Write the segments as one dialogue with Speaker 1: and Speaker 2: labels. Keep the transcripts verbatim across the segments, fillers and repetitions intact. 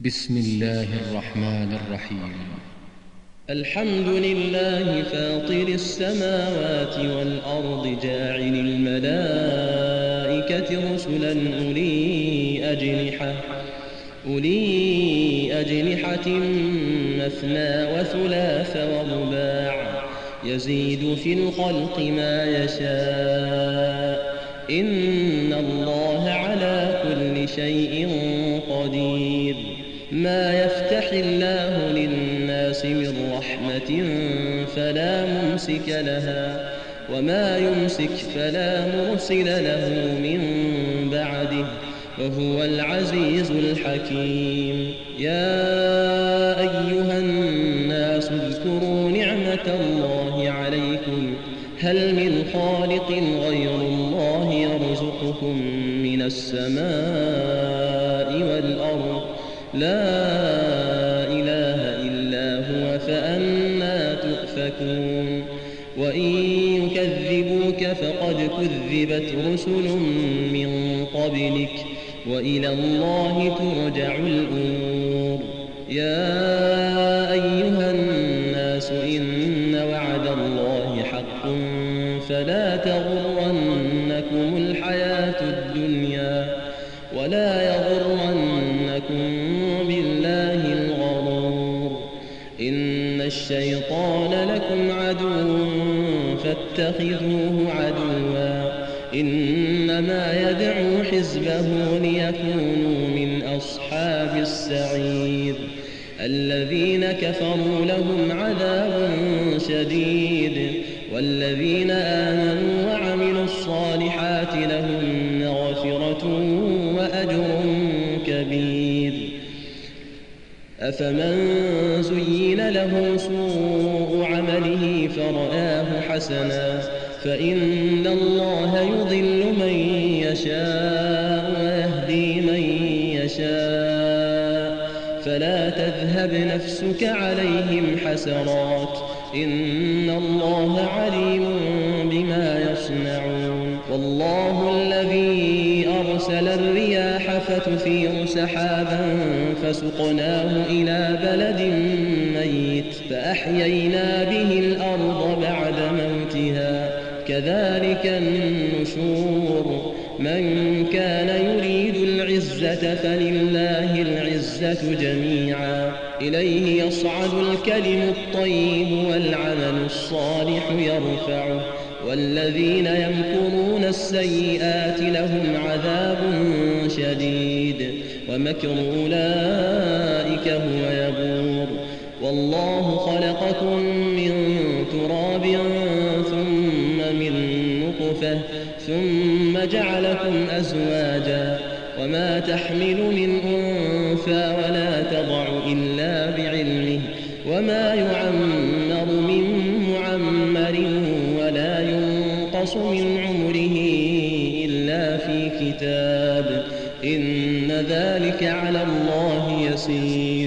Speaker 1: بسم الله الرحمن الرحيم.
Speaker 2: الحمد لله فاطر السماوات والأرض جاعل الملائكة رسلا أولي أجنحة أولي أجنحة مثنى وثلاث ورباع يزيد في الخلق ما يشاء إن الله على كل شيء قدير. ما يفتح الله للناس من رحمة فلا ممسك لها وما يمسك فلا مرسل له من بعده وهو العزيز الحكيم. يا أيها الناس اذكروا نعمة الله عليكم هل من خالق غير الله يرزقكم من السماء والأرض لا إله إلا هو فأنى تؤفكون. وإن يكذبوك فقد كذبت رسل من قبلك وإلى الله ترجع الأمور. يا أيها الناس إن وعد الله حق فلا تغرنكم الحياة الدنيا ولا يغرنكم بالله الغرور. إن الشيطان لكم عدو فاتخذوه عدوا إنما يدعو حزبه ليكونوا من أصحاب السعير. الذين كفروا لهم عذاب شديد والذين آمنوا وعملوا الصالحات لهم مغفرة وأجر كبير. أفمن زين له سوء عمله فرآه حسنا فإن الله يضل من يشاء ويهدي من يشاء فلا تذهب نفسك عليهم حسرات إن الله عليم بما يصنعون. والله الذي أرسل الرياح فتثير سحابا فسقناه إلى بلد ميت فأحيينا به الأرض بعد موتها كذلك النشور. من كان يريد العزة فلله العزة جميعا إليه يصعد الكلم الطيب والعمل الصالح يرفعه والذين يمكرون السيئات لهم عذاب شديد ومكر أولئك هو يبور. والله خلقكم من تراب ثم من نطفة ثم جعلكم أزواجا وما تحمل من أنثى ولا تضع إلا بعلمه وما يعمر من معمر ولا ينقص من عمره إلا في كتاب إن ذلك على الله يسير.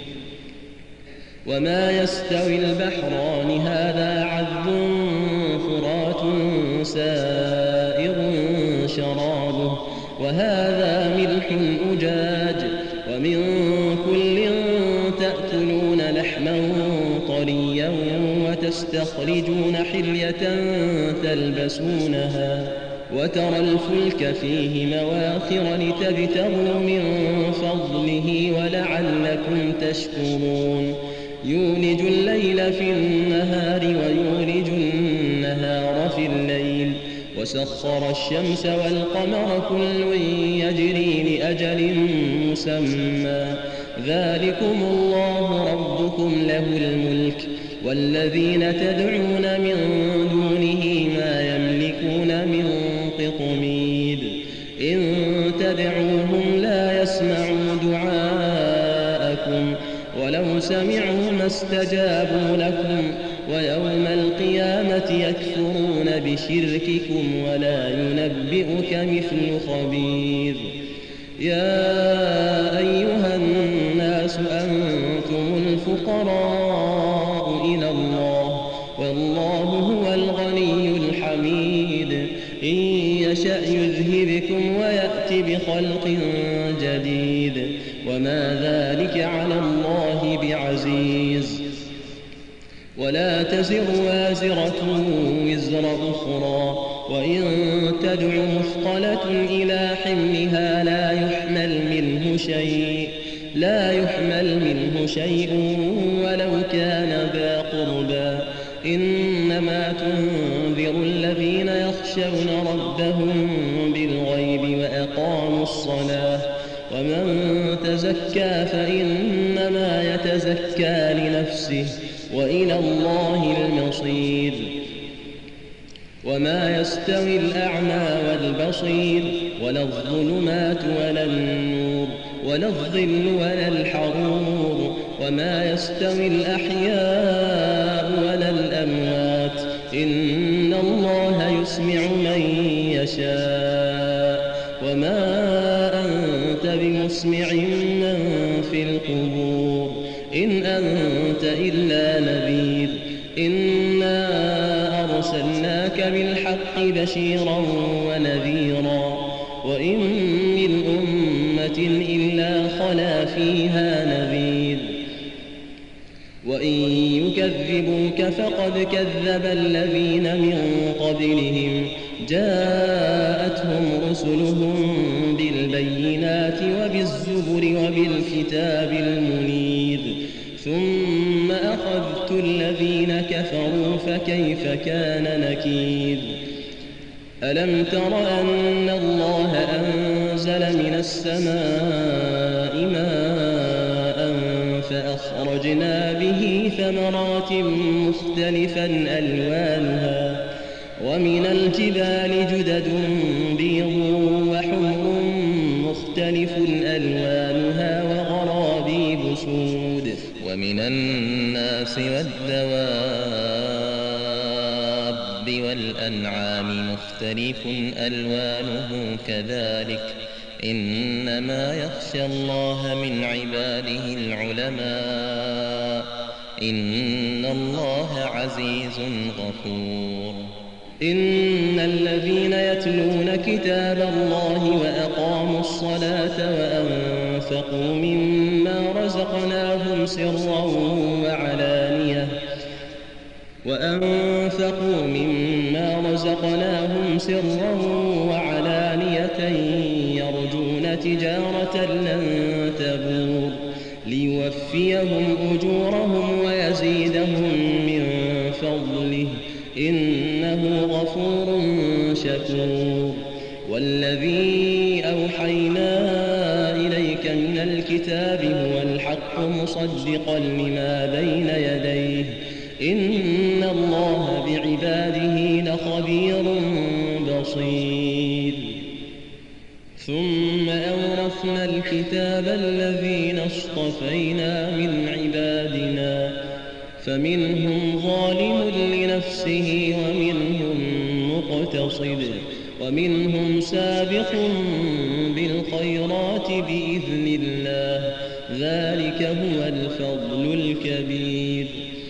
Speaker 2: وما يستوي البحران هذا عذب فرات سائغ شرابه وهذا ملح أجاج ومن كل تأكلون لحما طريا وتستخرجون حلية تلبسونها وترى الفلك فيه مواخر لتبتغوا من فضله ولعلكم تشكرون. يولج الليل في النهار ويولج النهار في الليل وسخر الشمس والقمر كل يجري لأجل مسمى ذلكم الله ربكم له الملك والذين تدعون من دونه ما يملكون من قطمير. إن تدعوهم لا يسمعوا دعاءكم ولو سمعوا ما استجابوا لكم ويوم القيامة يكفرون بشرككم ولا ينبئك مثل خبير. يا أيها الناس أنتم الفقراء إلى الله والله هو الغني الحميد. إن يشأ يذهبكم ويأت بخلق جديد وما ذلك على الله بعزيز. ولا تزر وازرة وزر أخرى، وإن تدع مثقلة إلى حملها لا يحمل منه شيء لا يحمل منه شيء ولو كان ذا قربى. إنما تنذر الذين يخشون ربهم بالغيب وأقاموا الصلاة، ومن تزكى فإنما يتزكى لنفسه وإلى الله المصير. وما يستوي الأعمى والبصير ولا الظلمات ولا النور ولا الظل ولا الحرور، وما يستوي الأحياء ولا الأموات، إن الله يسمع من يشاء، وما أنت بمسمع من في القبور، إن أنت إلا نذير. إنا أرسلناك بالحق بشيرا ونذيرا، وإن من أمة إلا خلا فيها نذير. وإن يكذبوك فقد كذب الذين من قبلهم، جاءتهم رسلهم بالبينات وبالزبر وبالكتاب المنير، ثم أخذت الذين كفروا فكيف كان نكير. ألم تر أن الله أنزل من السماء ماء فأخرجنا به ثمرات مختلفا ألوانها، ومن الجبال جدد بيض وحمر مختلف ألوانها وغرابيب سود،
Speaker 3: ومن الناس والدواب والأنعام مختلف ألوانه كذلك، إنما يخشى الله من عباده العلماء، إن الله عزيز غفور.
Speaker 2: إن الذين يتلون كتاب الله وأقاموا الصلاة وأنفقوا مما رزقناهم سرا وعلانية وأنفقوا مما رزقناهم سرا وعلانية يرجون تجارة لن تبور، ليوفيهم أجورهم ويزيدهم من فضله، إنه غفور شكور. والذي أوحينا إليك من الكتاب هو الحق مصدقا لما بين يديه، إن الله بعباده لخبير بصير. ثم أورثنا الكتاب الذين اصطفينا من عبادنا، فمنهم ظالم لنفسه ومنهم مقتصد ومنهم سابق بالخيرات بإذن الله، ذلك هو الفضل الكبير.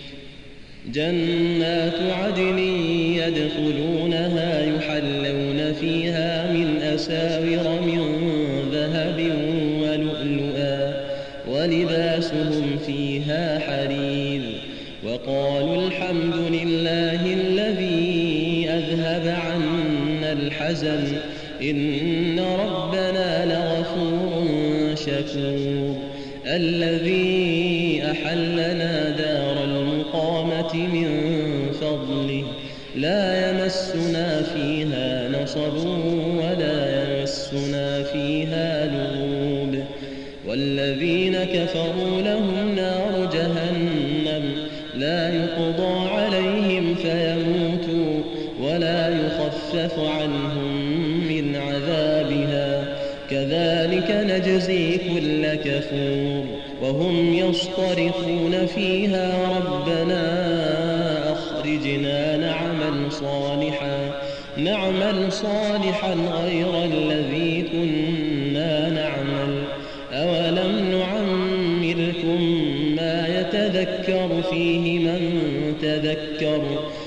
Speaker 2: جنات عدن يدخلونها يحلون فيها من أساور من ذهب ولؤلؤا، ولباسهم فيها حرير. وقالوا الحمد لله الذي أذهب عنا الحزن، إن ربنا لغفور شكور. الذي أحلنا دار المقامة من فضله، لا يمسنا فيها نصب ولا يمسنا فيها لغوب. والذين كفروا لهم نار جهنم لا يقضى عليهم فيموتوا ولا يخفف عنهم من عذابها، كذلك نجزي كل كفور. وهم يصطرخون فيها ربنا أخرجنا نعمل صالحا نعمل صالحا غير الذي كنا نعمل، أولم نعمركم ما يتذكر فيه من تذكر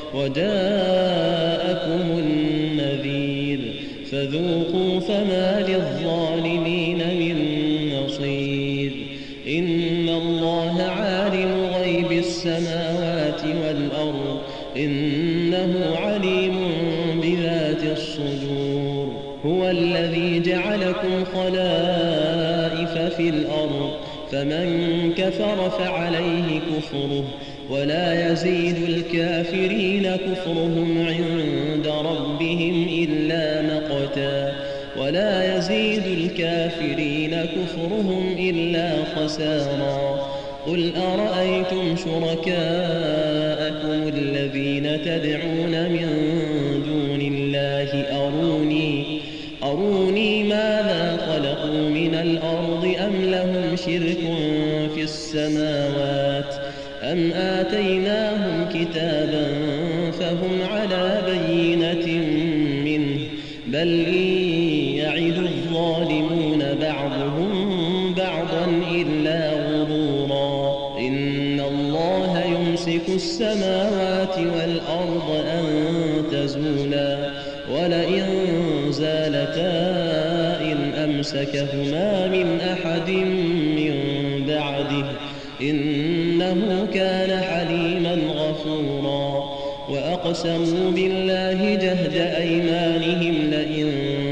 Speaker 2: وجاءكم النذير، فذوقوا فما للظالمين من نصير. إن الله عالم غيب السماوات والأرض إنه عليم بذات الصدور هو الذي جعلكم خلائف في الأرض فمن كفر فعليه كفره ولا يزيد الكافرين كفرهم عند ربهم إلا مقتا ولا يزيد الكافرين كفرهم إلا خسارا قل أرأيتم شركاءكم الذين تدعون من دون الله أروني أروني ماذا خلقوا من الأرض أم لهم شرك في السماوات أم آتيناهم كتابا فهم على بينة منه بل إن يعد الظالمون بعضهم بعضا إلا غرورا إن الله يمسك السماوات والأرض أن تزولا ولئن زالتا إن أمسكهما من أحد من بعده إنه كان حليما غفورا وأقسموا بالله جهد أيمانهم لئن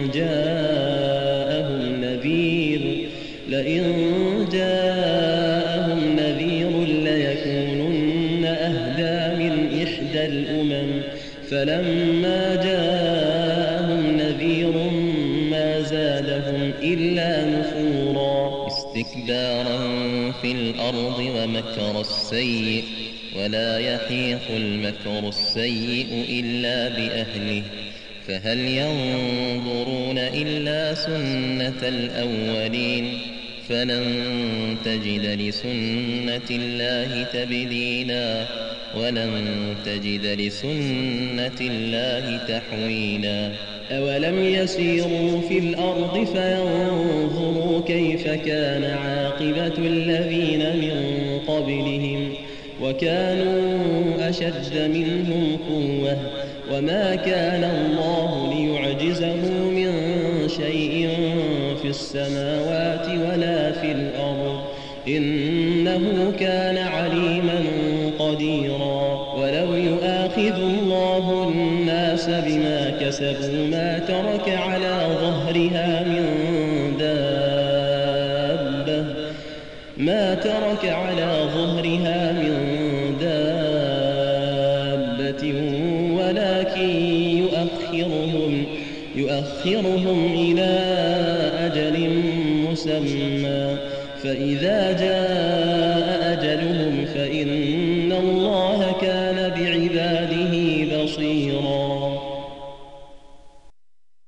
Speaker 2: جاءهم نذير لئن جاءهم نذير ليكونن أهدى من إحدى الأمم فلما جاءهم نذير ما زادهم إلا نفورا
Speaker 3: استكبارا في الأرض ومكر السيء ولا يحيق المكر السيء إلا بأهله فهل ينظرون إلا سنة الأولين فلن تجد لسنة الله تبديلا ولن تجد لسنة الله تحويلا
Speaker 2: أولم يسيروا في الأرض فينظروا كيف كان عاقبة الذين من قبلهم وكانوا أشد منهم قوة وما كان الله ليعجزه من شيء في السماوات ولا في الأرض إنه كان عليما قديرا ولو يؤاخذ الله الناس بما كسبوا ما ترك على ظهرها من دابة ما ترك على ظهرها من دابة ولكن يؤخرهم يؤخرهم إلى أجل مسمى فإذا جاء أجلهم فإن الله كان بعباده بصيرا